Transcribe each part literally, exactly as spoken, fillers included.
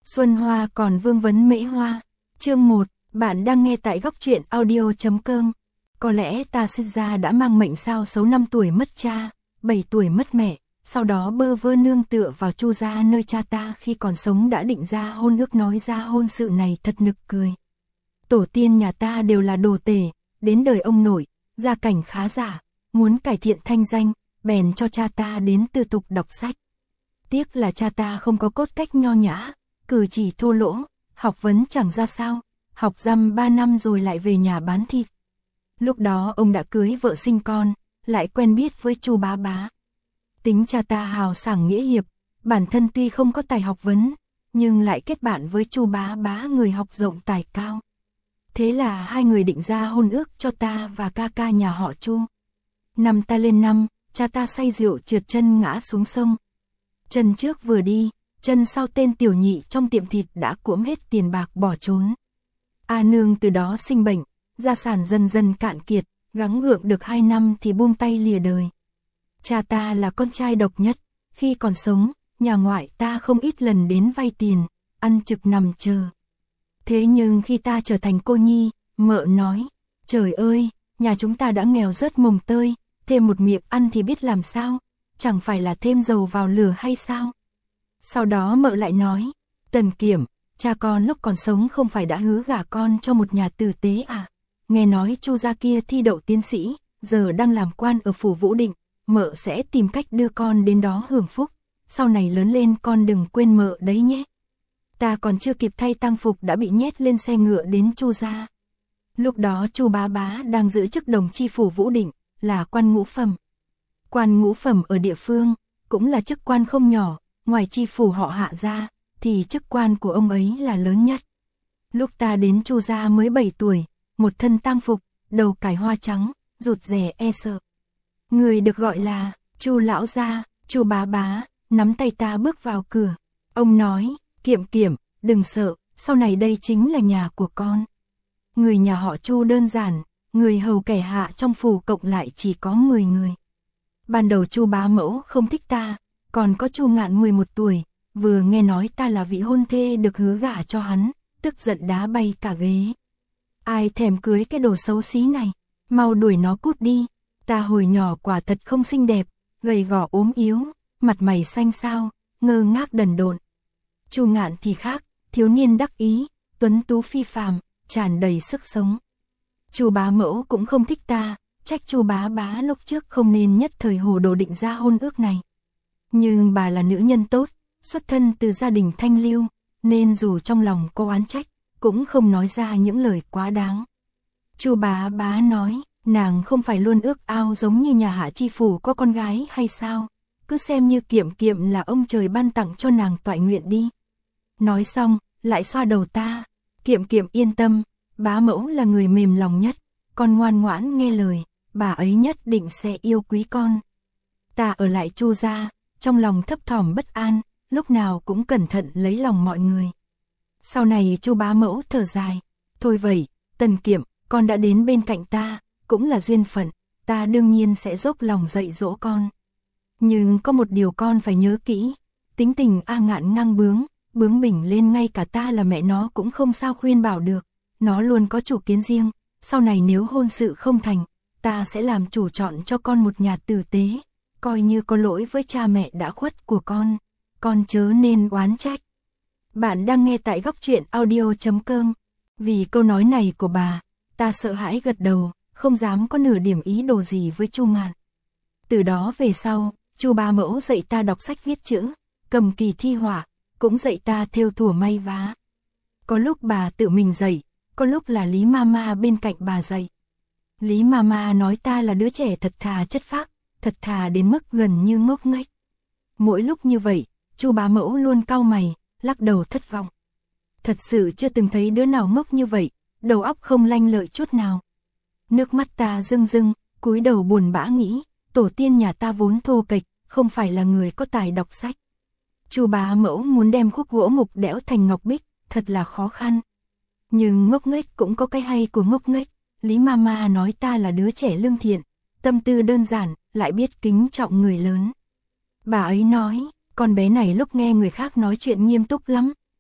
Xuân Hoa còn vương vấn mễ hoa. Chương một, bạn đang nghe tại góc truyện audio chấm com. Có lẽ ta sinh ra đã mang mệnh sao xấu, năm tuổi mất cha, bảy tuổi mất mẹ, sau đó bơ vơ nương tựa vào Chu gia nơi cha ta khi còn sống đã định ra hôn ước, nói ra hôn sự này thật nực cười. Tổ tiên nhà ta đều là đồ tể, đến đời ông nội, gia cảnh khá giả, muốn cải thiện thanh danh, bèn cho cha ta đến tư tục đọc sách. Tiếc là cha ta không có cốt cách nho nhã, cử chỉ thô lỗ, học vấn chẳng ra sao, học dăm ba năm rồi lại về nhà bán thịt. Lúc đó ông đã cưới vợ sinh con, lại quen biết với Chu bá bá. Tính cha ta hào sảng nghĩa hiệp, bản thân tuy không có tài học vấn, nhưng lại kết bạn với Chu bá bá, người học rộng tài cao. Thế là hai người định ra hôn ước cho ta và ca ca nhà họ Chu. Năm ta lên năm, cha ta say rượu trượt chân ngã xuống sông. Chân trước vừa đi, chân sau tên tiểu nhị trong tiệm thịt đã cuỗm hết tiền bạc bỏ trốn. A nương từ đó sinh bệnh, gia sản dần dần cạn kiệt, gắng gượng được hai năm thì buông tay lìa đời. Cha ta là con trai độc nhất, khi còn sống, nhà ngoại ta không ít lần đến vay tiền, ăn trực nằm chờ. Thế nhưng khi ta trở thành cô nhi, mợ nói, trời ơi, nhà chúng ta đã nghèo rớt mồng tơi, thêm một miệng ăn thì biết làm sao, chẳng phải là thêm dầu vào lửa hay sao? Sau đó mợ lại nói, Tần Kiểm, cha con lúc còn sống không phải đã hứa gả con cho một nhà tử tế à? Nghe nói Chu gia kia thi đậu tiến sĩ, giờ đang làm quan ở phủ Vũ Định, mợ sẽ tìm cách đưa con đến đó hưởng phúc, sau này lớn lên con đừng quên mợ đấy nhé. Ta còn chưa kịp thay tang phục đã bị nhét lên xe ngựa đến Chu gia. Lúc đó Chu bá bá đang giữ chức đồng chi phủ Vũ Định, là quan ngũ phẩm. Quan ngũ phẩm ở địa phương, cũng là chức quan không nhỏ, ngoài chi phủ họ Hạ ra, thì chức quan của ông ấy là lớn nhất. Lúc ta đến Chu gia mới bảy tuổi, một thân tang phục, đầu cài hoa trắng, rụt rè e sợ. Người được gọi là Chu lão gia, Chu bá bá, nắm tay ta bước vào cửa. Ông nói, Kiệm Kiệm, đừng sợ, sau này đây chính là nhà của con. Người nhà họ Chu đơn giản, người hầu kẻ hạ trong phủ cộng lại chỉ có mười người. Ban đầu Chu bá mẫu không thích ta, còn có Chu Ngạn mười một tuổi, vừa nghe nói ta là vị hôn thê được hứa gả cho hắn, tức giận đá bay cả ghế. Ai thèm cưới cái đồ xấu xí này, mau đuổi nó cút đi. Ta hồi nhỏ quả thật không xinh đẹp, gầy gò ốm yếu, mặt mày xanh xao, ngơ ngác đần độn. Chu Ngạn thì khác, thiếu niên đắc ý, tuấn tú phi phàm, tràn đầy sức sống. Chu bá mẫu cũng không thích ta, trách Chu bá bá lúc trước không nên nhất thời hồ đồ định ra hôn ước này. Nhưng bà là nữ nhân tốt, xuất thân từ gia đình thanh lưu, nên dù trong lòng có oán trách, cũng không nói ra những lời quá đáng. Chu bá bá nói, nàng không phải luôn ước ao giống như nhà Hạ chi phủ có con gái hay sao, cứ xem như Kiệm Kiệm là ông trời ban tặng cho nàng toại nguyện đi. Nói xong, lại xoa đầu ta, Kiệm Kiệm yên tâm, bá mẫu là người mềm lòng nhất, con ngoan ngoãn nghe lời, bà ấy nhất định sẽ yêu quý con. Ta ở lại Chu gia, trong lòng thấp thỏm bất an, lúc nào cũng cẩn thận lấy lòng mọi người. Sau này Chu bá mẫu thở dài, thôi vậy, Tần Kiệm, con đã đến bên cạnh ta, cũng là duyên phận, ta đương nhiên sẽ dốc lòng dạy dỗ con. Nhưng có một điều con phải nhớ kỹ, tính tình A Ngạn ngang bướng, bướng bỉnh lên ngay cả ta là mẹ nó cũng không sao khuyên bảo được, nó luôn có chủ kiến riêng, sau này nếu hôn sự không thành, ta sẽ làm chủ chọn cho con một nhà tử tế, coi như có lỗi với cha mẹ đã khuất của con, con chớ nên oán trách. Bạn đang nghe tại góc truyện audio chấm com. Vì câu nói này của bà, ta sợ hãi gật đầu, không dám có nửa điểm ý đồ gì với Chu Ngạn. Từ đó về sau, Chu bá mẫu dạy ta đọc sách viết chữ, cầm kỳ thi họa, cũng dạy ta thêu thủa may vá. Có lúc bà tự mình dạy, có lúc là Lý Mama bên cạnh bà dạy. Lý Mama nói ta là đứa trẻ thật thà chất phác, thật thà đến mức gần như ngốc nghếch. Mỗi lúc như vậy, Chu bá mẫu luôn cau mày, lắc đầu thất vọng. Thật sự chưa từng thấy đứa nào ngốc như vậy, đầu óc không lanh lợi chút nào. Nước mắt ta rưng rưng, cúi đầu buồn bã nghĩ, tổ tiên nhà ta vốn thô kệch, không phải là người có tài đọc sách. Chu bá mẫu muốn đem khúc gỗ mục đẽo thành ngọc bích, thật là khó khăn. Nhưng ngốc nghếch cũng có cái hay của ngốc nghếch, Lý Mama nói ta là đứa trẻ lương thiện, tâm tư đơn giản, lại biết kính trọng người lớn. Bà ấy nói, con bé này lúc nghe người khác nói chuyện nghiêm túc lắm,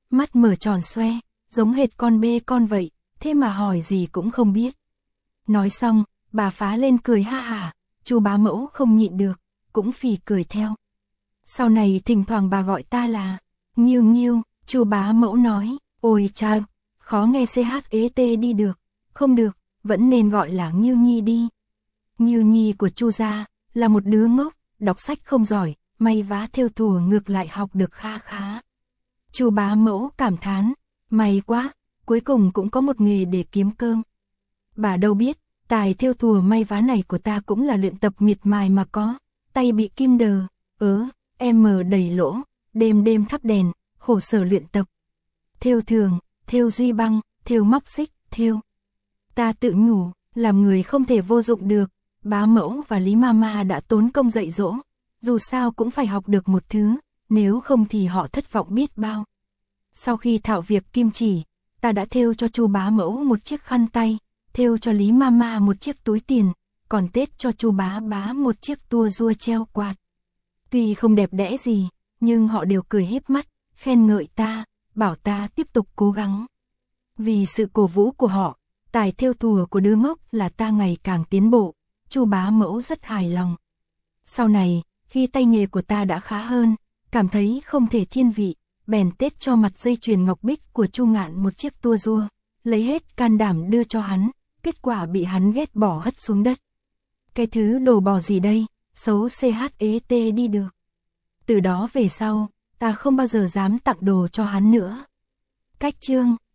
mắt mở tròn xoe, giống hệt con bê con vậy, thế mà hỏi gì cũng không biết. Nói xong, bà phá lên cười ha hả, Chu bá mẫu không nhịn được, cũng phì cười theo. Sau này thỉnh thoảng bà gọi ta là Nghiêu Nghiêu, Chu bá mẫu nói, ôi cha, khó nghe chat đi được, không được, vẫn nên gọi là Nghiêu Nhi đi. Nghiêu Nhi của Chu gia là một đứa ngốc, đọc sách không giỏi, may vá thêu thùa ngược lại học được kha khá. Chu bá mẫu cảm thán, may quá, cuối cùng cũng có một nghề để kiếm cơm. Bà đâu biết, tài thêu thùa may vá này của ta cũng là luyện tập miệt mài mà có, tay bị kim đờ, ớ, em mờ đầy lỗ, đêm đêm thắp đèn, khổ sở luyện tập. Thêu thường, thêu duy băng, thêu móc xích, thêu. Ta tự nhủ, làm người không thể vô dụng được, bá mẫu và Lý Mama đã tốn công dạy dỗ, dù sao cũng phải học được một thứ, nếu không thì họ thất vọng biết bao. Sau khi thạo việc kim chỉ, ta đã thêu cho Chu bá mẫu một chiếc khăn tay, thêu cho Lý Mama một chiếc túi tiền, còn Tết cho Chu bá bá một chiếc tua rua treo quạt. Tuy không đẹp đẽ gì, nhưng họ đều cười híp mắt, khen ngợi ta, bảo ta tiếp tục cố gắng. Vì sự cổ vũ của họ, tài thêu thùa của đứa ngốc là ta ngày càng tiến bộ, Chu bá mẫu rất hài lòng. Sau này, khi tay nghề của ta đã khá hơn, cảm thấy không thể thiên vị, bèn Tết cho mặt dây chuyền ngọc bích của Chu Ngạn một chiếc tua rua, lấy hết can đảm đưa cho hắn, kết quả bị hắn ghét bỏ hất xuống đất. Cái thứ đồ bò gì đây, xấu chat đi được. Từ đó về sau, ta không bao giờ dám tặng đồ cho hắn nữa. Cách chương